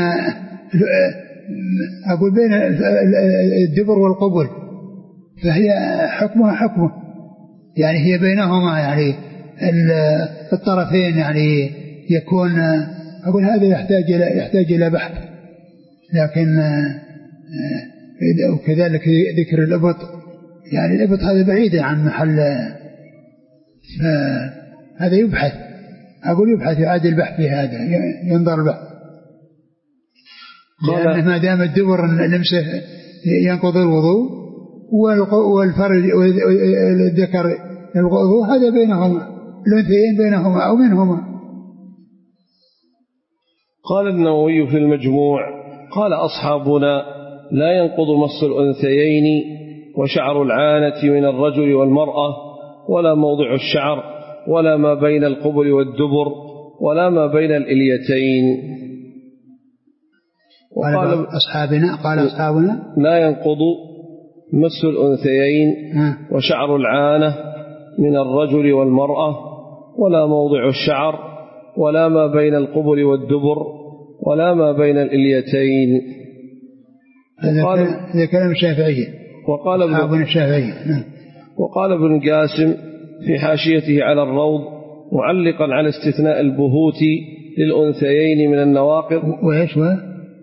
أقول بين الدبر والقبل، فهي حكمها حكمه، يعني هي بينهما، يعني الطرفين، يعني يكون أقول هذا يحتاج إلى يحتاج إلى بحث. لكن وكذلك ذكر الإبط، يعني الإبط هذا بعيد عن محل، هذا يبحث، أقول يبحث، يعاد البحث في هذا، ينظر البحث، لأنه ما دام الدبر لمسه ينقض الوضوء والفرج والذكر الوضوء، هذا بينهما، الأنثيين بينهما أو منهما. قال النووي في المجموع: قال أصحابنا: لا ينقض مس الأنثيين وشعر العانة من الرجل والمرأة، ولا موضع الشعر، ولا ما بين القبل والدبر، ولا ما بين الإليتين. وقال أصحابنا قال أصحابنا لا ينقض مس الأنثيين وشعر العانة من الرجل والمرأة، ولا موضع الشعر، ولا ما بين القبل والدبر، ولا ما بين الإليتين. هذا كلام الشافعي. وقال ابن الشافعي وقال ابن قاسم في حاشيته على الروض معلقا على استثناء البهوت للأنثيين من النواقض. وإيش هو؟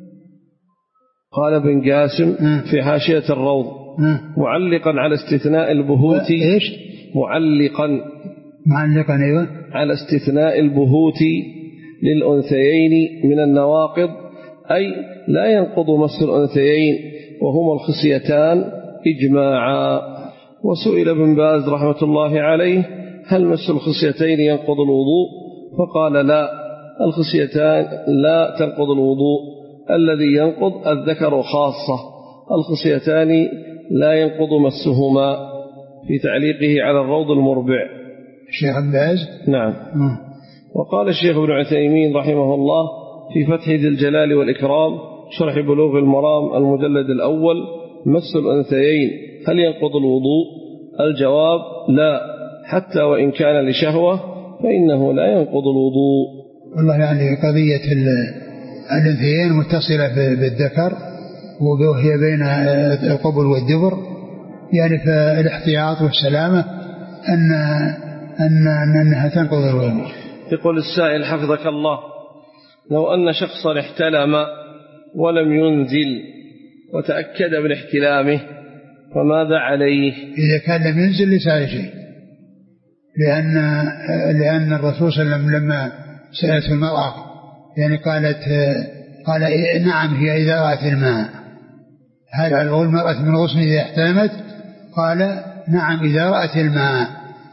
قال ابن قاسم في حاشية الروض معلقا على استثناء البهوت. إيش؟ معلقا معلقا أيوة على استثناء البهوت للأنثيين من النواقض، أي لا ينقض مس الأنثيين وهما الخصيتان إجماعا. وسئل ابن باز رحمة الله عليه: هل مس الخصيتين ينقض الوضوء؟ فقال: لا، الخصيتان لا تنقض الوضوء، الذي ينقض الذكر خاصة، الخصيتان لا ينقض مسهما، في تعليقه على الروض المربع. الشيخ ابن باز. نعم. م. وقال الشيخ ابن عثيمين رحمه الله في فتح ذي الجلال والإكرام شرح بلوغ المرام المجلد الأول: مس الأنثيين هل ينقض الوضوء؟ الجواب: لا، حتى وإن كان لشهوة فإنه لا ينقض الوضوء. والله يعني قضية الأنثيين متصلة بالذكر، وهي بين القبل والدبر، يعني فالاحتياط والسلامة أن أن أنها تنقض الوضوء. يقول السائل حفظك الله: لو أن شخصا احتلم ولم ينزل وتأكد من احتلامه فماذا عليه؟ إذا كان لم ينزل ليس عليه شيء، لأن لأن الرسول صلى الله عليه وسلم لما سألت المرأة يعني قالت قال نعم هي إذا رأت الماء، هل على المرأة من غسل إذا احتلمت؟ قال نعم إذا رأت الماء.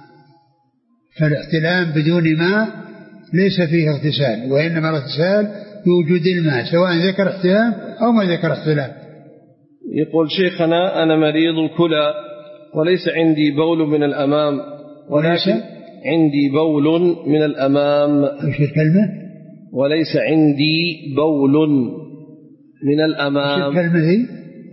فالاحتلام بدون ماء ليس فيه اغتسال، وإنما الاغتسال بوجود الماء، سواء ذكر احتلام أو ما ذكر احتلام. يقول شيخنا: أنا مريض الكلى وليس عندي بول من الأمام، ولكن عندي بول من الأمام. ايش الكلمة؟ وليس عندي بول من الأمام. ايش الكلمة هي؟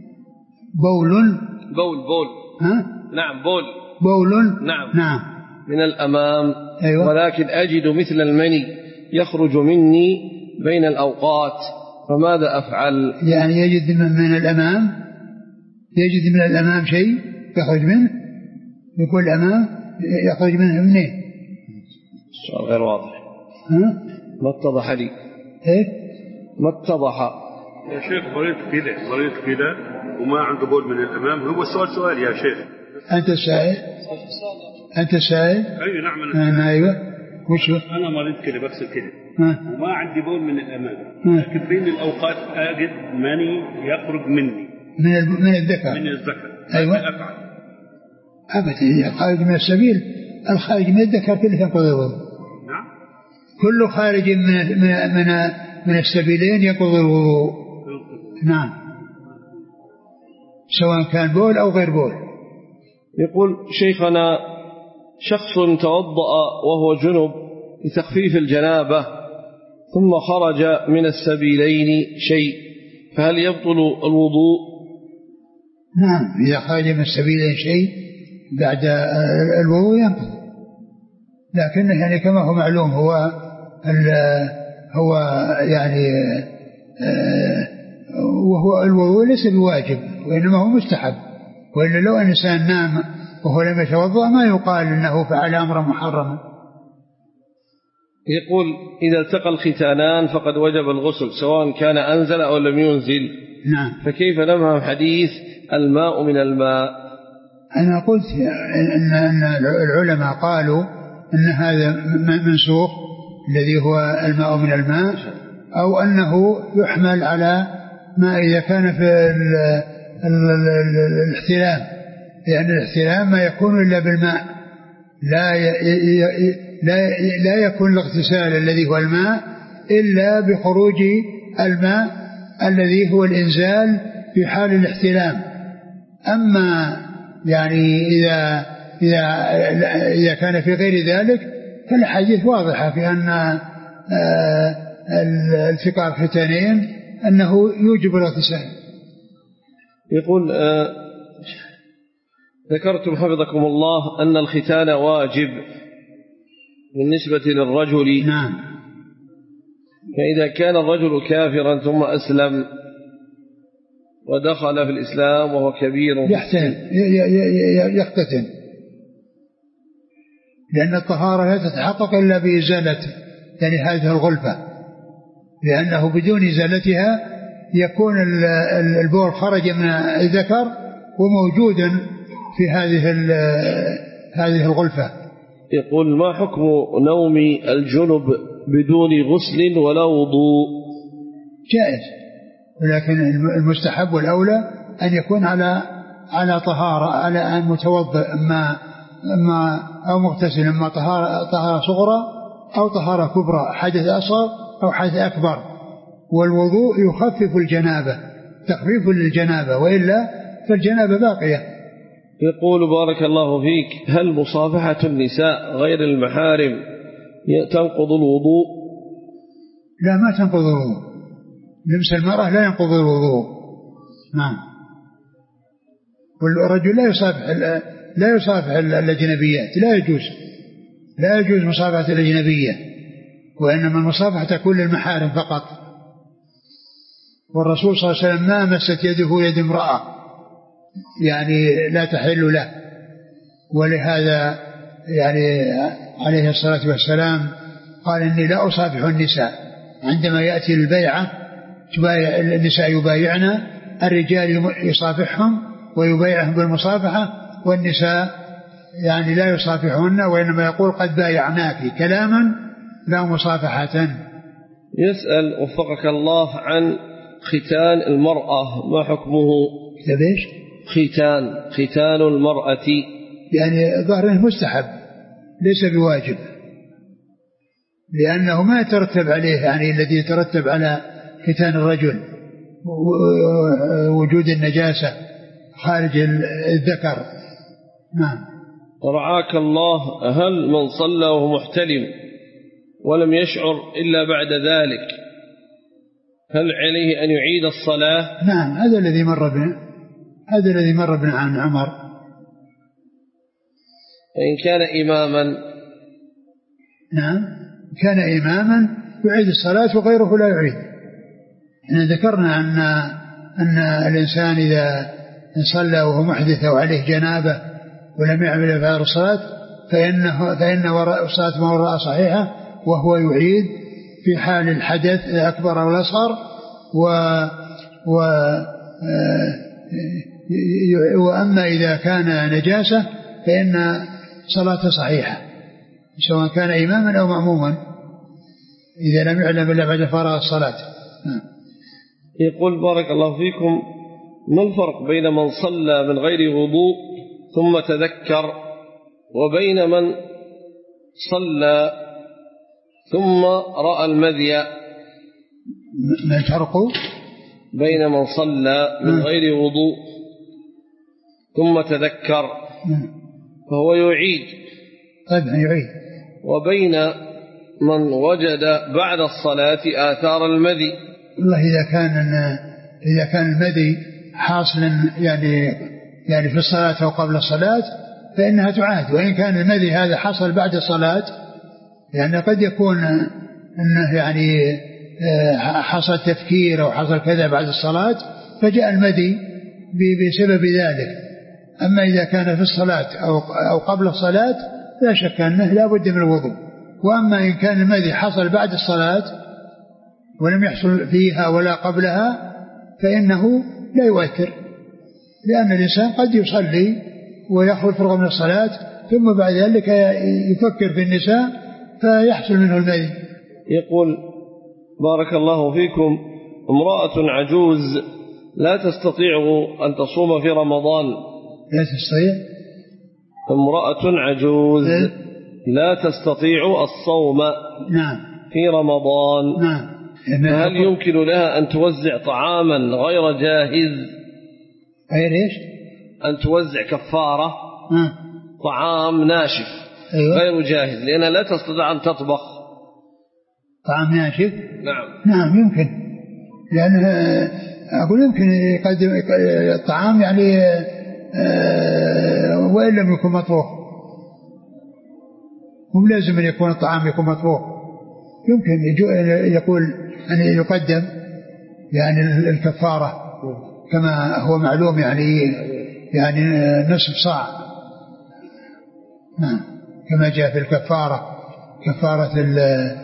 بول بول بول ها؟ نعم بول بول نعم نعم من الأمام. أيوة. ولكن أجد مثل المني يخرج مني بين الأوقات، فماذا أفعل؟ يعني يجد من الأمام، يجد من الأمام شيء يخرج منه، يقول الأمام يخرج منه منين؟ السؤال غير واضح. ها؟ ما اتضح لي. إيه؟ ما اتضح يا شيخ. مريض كلى مريض كلى وما عنده بول من الأمام. هو السؤال سؤال يا شيخ. أنت السائل؟ أنت السائل؟ أيوة نعم أنا. أيوة. وش هو؟ أنا مريض كلى بغسل كلى وما عندي بول من الأمام، لكن بين الأوقات أجد مني يخرج مني من من الذكر من الذكر. أيوة. أفعل؟ أبدا، خارج من السبيل، الخارج من الذكر كله ينقض الوضوء. نعم. كل خارج من من من, من السبيلين ينقض الوضوء. نعم، سواء كان بول أو غير بول. يقول شيخنا: شخص توضأ وهو جنب لتخفيف الجنابة ثم خرج من السبيلين شيء، فهل يبطل الوضوء؟ نعم، إذا خرج من السبيلين شيء بعد الوضوء ينقض، لكنه يعني كما هو معلوم هو هو يعني وهو الوضوء ليس بواجب وإنما هو مستحب، وإلا لو أن إنسان نام وهو لم يتوضأ ما يقال إنه فعل أمرا محرما. يقول إذا التقى الختانان فقد وجب الغسل سواء كان أنزل أو لم ينزل. نعم. فكيف نفهم حديث الماء من الماء؟ أنا قلت إن, إن العلماء قالوا إن هذا منسوخ الذي هو الماء من الماء، أو أنه يحمل على ما إذا كان في ال ال ال الاحتلام، لأن الاحتلام ما يكون إلا بالماء، لا لا لا يكون الاغتسال الذي هو الماء إلا بخروج الماء الذي هو الإنزال في حال الاحتلام. أما يعني إذا إذا إذا كان في غير ذلك فالحديث واضحة في أن التقاء الختانين أنه يوجب الاغتسال. يقول آه ذكرتم حفظكم الله أن الختان واجب بالنسبة للرجل. نعم. فإذا كان الرجل كافرا ثم أسلم ودخل في الإسلام وهو كبير يحتن يختتن، لأن الطهارة لا تتحقق إلا بإزالة يعني هذه الغلفة، لأنه بدون إزالتها يكون البول خرج من الذكر وموجودا في هذه هذه الغلفة. يقول ما حكم نوم الجنب بدون غسل ولا وضوء؟ جائز، ولكن المستحب والأولى أن يكون على على طهارة، على أن متوضئ ما ما أو مغتسل، إما طهارة طهارة صغرى أو طهارة كبرى، حدث أصغر أو حدث أكبر. والوضوء يخفف الجنابة، تخفيف للجنابة، وإلا فالجنابة باقية. يقول بارك الله فيك هل مصافحة النساء غير المحارم تنقض الوضوء؟ لا، ما تنقض الوضوء. لمس المرأة لا ينقض الوضوء. نعم. والرجل لا يصافح لا يصافح الأجنبيات، لا يجوز لا يجوز مصافحة الأجنبية، وإنما المصافحة تكون للمحارم فقط. والرسول صلى الله عليه وسلم ما مست يده يد امرأة يعني لا تحل له، ولهذا يعني عليه الصلاة والسلام قال إني لا أصافح النساء. عندما يأتي البيعة النساء يبايعنا، الرجال يصافحهم ويبايعهم بالمصافحة، والنساء يعني لا يصافحهن، وإنما يقول قد بايعناك كلاما لا مصافحة. يسأل وفقك الله عن ختان المرأة، ما حكمه؟ ليش؟ ختان ختان المرأة يعني ظاهره مستحب ليس بواجب، لأنه ما يترتب عليه يعني الذي يترتب على ختان الرجل وجود النجاسة خارج الذكر. نعم. ورعاك الله هل من صلى وهو محتلم ولم يشعر إلا بعد ذلك هل عليه أن يعيد الصلاة؟ نعم، هذا الذي مر بنا هذا الذي مر بنا عن عمر. إن كان إماما. نعم، كان إماما يعيد الصلاة وغيره لا يعيد. إحنا ذكرنا أن أن الإنسان إذا صلى وهو محدث وعليه جنابة ولم يعمل بعد الصلاة فإنه فإن وراء الصلاة ما وراء صحيحة، وهو يعيد في حال الحدث الأكبر أو الأصغر، و و وأما إذا كان نجاسة فإن صلاته صحيحة سواء كان إماما أو مأموما إذا لم يعلم إلا بعد فراغ الصلاة. يقول بارك الله فيكم ما الفرق بين من صلى من غير وضوء ثم تذكر وبين من صلى ثم رأى المذي؟ ما الفرق بين من صلى من غير وضوء ثم تذكر فهو يعيد طبعا يعيد، وبين من وجد بعد الصلاة آثار المذي؟ والله إذا كان إذا كان المذي حاصلا يعني يعني في الصلاة أو قبل الصلاة فإنها تعاد، وإن كان المذي هذا حصل بعد الصلاة يعني قد يكون أنه يعني حصل تفكير أو حصل كذا بعد الصلاة فجاء المذي بسبب ذلك. أما إذا كان في الصلاة أو أو قبل الصلاة لا شك أنه لا بد من الوضوء. وأما إن كان المذي حصل بعد الصلاة ولم يحصل فيها ولا قبلها فإنه لا يؤثر، لأن الإنسان قد يصلي ويخرج فرغ من الصلاة ثم بعد ذلك يفكر في النساء فيحصل منه المذي. يقول بارك الله فيكم: امرأة عجوز لا تستطيع أن تصوم في رمضان. لا تستطيع امرأة عجوز لا تستطيع الصوم نعم في رمضان، نعم. هل يمكن لها أن توزع طعاما غير جاهز؟ غير إيش؟ أن توزع كفارة نعم. طعام ناشف أيوة. غير جاهز لأنها لا تستطيع أن تطبخ طعام ناشف. نعم نعم يمكن، لأنه أقول يمكن يقدم الطعام يعني وإن لم يكن مطبوخ، مو لازم أن يكون الطعام يكون مطبوخ، يمكن يقول أن يقدم يعني الكفارة كما هو معلوم يعني يعني نصف صاع. نعم كما جاء في الكفارة كفارة ال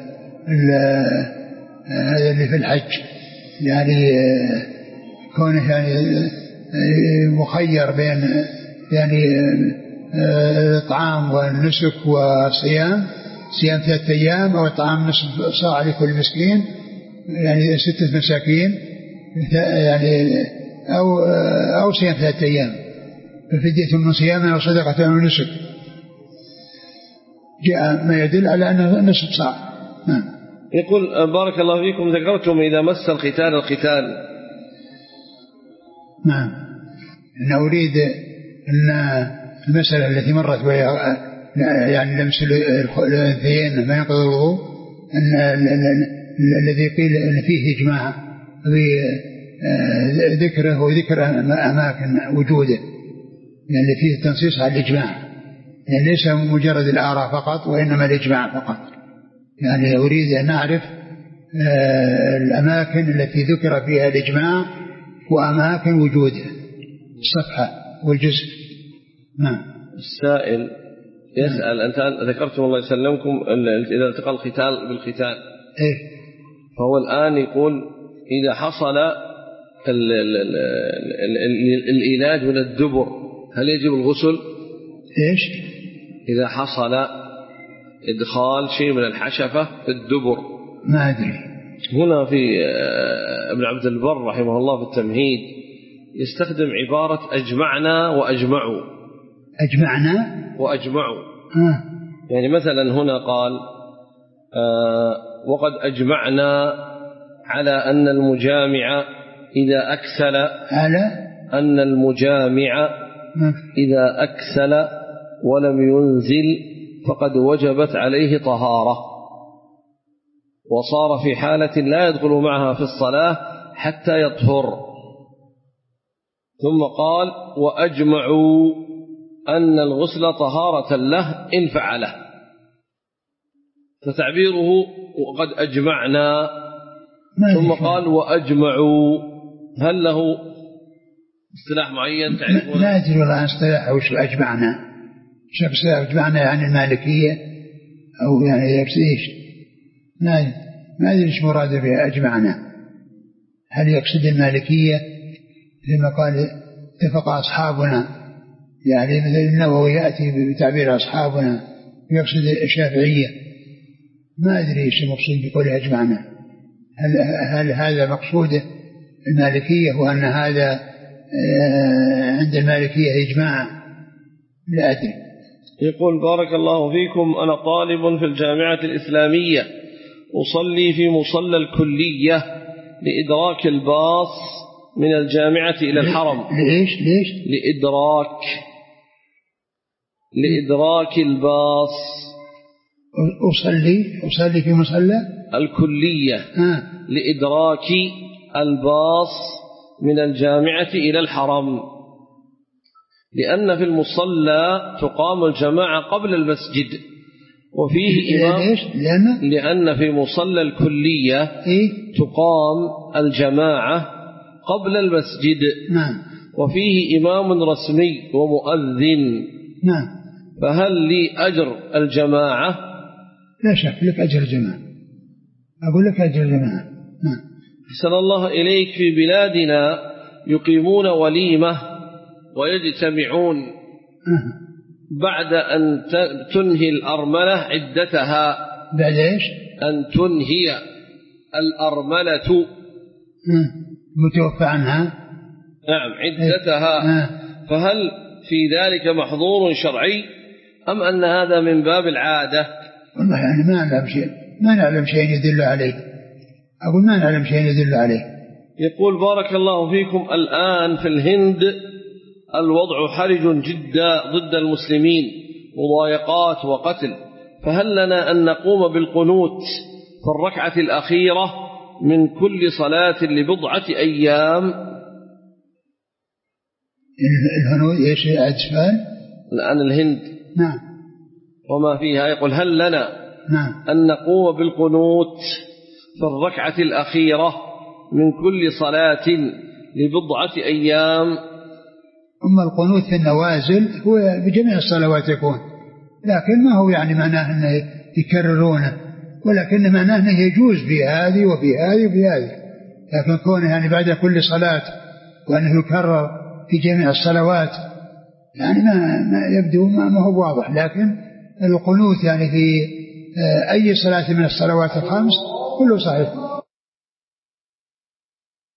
هذا اللي في الحج يعني كونه يعني مخير بين يعني الطعام والنسك والصيام، صيام ثلاثة أيام أو طعام نصف صاع لكل مسكين يعني ستة مساكين يعني أو أو صيام ثلاثة أيام ففدية من صيام أو صدقة من نسك، جاء ما يدل على أنه نصف صاع. نعم. يقول بارك الله فيكم: ذكرتم إذا مس الختان الختان. نعم. أنا أريد أن المسألة التي مرت وهي يعني لمس الأنثيين ما ينقض الوضوء، أن الذي قيل أن فيه إجماع بذكره وذكر أماكن وجوده يعني فيه تنصيص على الإجماع، يعني ليس مجرد الآراء فقط وإنما الإجماع فقط. يعني أريد أن أعرف الأماكن التي ذكر فيها الإجماع وأماكن وجوده، الصفحة والجزء. نعم. السائل يسأل: أنت ذكرتم الله يسلمكم إذا التقى الختان بالختان، إيه؟ فهو الآن يقول إذا حصل ال ال ال ال العلاج من الدبر هل يجب الغسل؟ إيش؟ إذا حصل إدخال شيء من الحشفة في الدبر. ما أدري. هنا في ابن عبد البر رحمه الله في التمهيد يستخدم عبارة أجمعنا وأجمعوا. أجمعنا وأجمعوا. آه. يعني مثلا هنا قال آه وقد أجمعنا على أن المجامع إذا أكسل على أن المجامع آه. إذا أكسل ولم ينزل فقد وجبت عليه طهارة وصار في حالة لا يدخل معها في الصلاة حتى يطهر. ثم قال: وأجمعوا أن الغسل طهارة له إن فعله. فتعبيره وقد أجمعنا ثم قال وأجمعوا، هل له اصطلاح معين تعرفونه؟ لا أدري والله اصطلاح وش أجمعنا. شوف أجمعنا يعني المالكية أو يعني يقصد ما ما أدري إيش مراده بها أجمعنا. هل يقصد المالكية لما قال اتفق أصحابنا، يعني مثل النووي يأتي بتعبير أصحابنا يقصد الشافعية. ما أدري إيش المقصود بقول أجمعنا. هل هل هذا مقصود المالكية وأن هذا عند المالكية إجماع؟ لا أدري. يقول: بارك الله فيكم، أنا طالب في الجامعة الإسلامية أصلي في مصلى الكلية لإدراك الباص من الجامعة إلى الحرم. ليش ليش لإدراك لإدراك الباص. أصلي أصلي في مصلى الكلية آه. لإدراك الباص من الجامعة إلى الحرم، لأن في المصلى تقام الجماعة قبل المسجد وفيه إمام لأن, لأن في مصلى الكلية إيه؟ تقام الجماعة قبل المسجد. نعم. وفيه إمام رسمي ومؤذن. نعم. فهل لي أجر الجماعة؟ لا شك لك أجر الجماعة، أقول لك أجر الجماعة. نعم. أحسن الله إليك. في بلادنا يقيمون وليمة ويجتمعون أه. بعد أن تنهي الأرملة عدتها. بعد إيش؟ أن تنهي الأرملة متوفى عنها، نعم، عدتها. أه. فهل في ذلك محظور شرعي أم أن هذا من باب العادة؟ والله يعني ما نعلم شيء ما نعلم شيء يدل عليه، أقول ما نعلم شيء يدل عليه. يقول بارك الله فيكم، الآن في الهند الوضع حرج جدا ضد المسلمين، مضايقات وقتل، فهل لنا أن نقوم بالقنوت في الركعة الأخيرة من كل صلاة لبضعة أيام؟ الهنود إيش أجفال؟ الآن الهند نعم وما فيها، يقول هل لنا نعم أن نقوم بالقنوت في الركعة الأخيرة من كل صلاة لبضعة أيام؟ أما القنوت في النوازل هو بجميع الصلوات يكون، لكن ما هو يعني معناه أنه يكررونه، ولكن معناه أنه يجوز في هذه وفي هذه وفي هذه، لكن كونه يعني بعد كل صلاة وأنه يكرر في جميع الصلوات يعني ما, ما يبدو ما, ما هو واضح. لكن القنوت يعني في أي صلاة من الصلوات الخمس كله صحيح.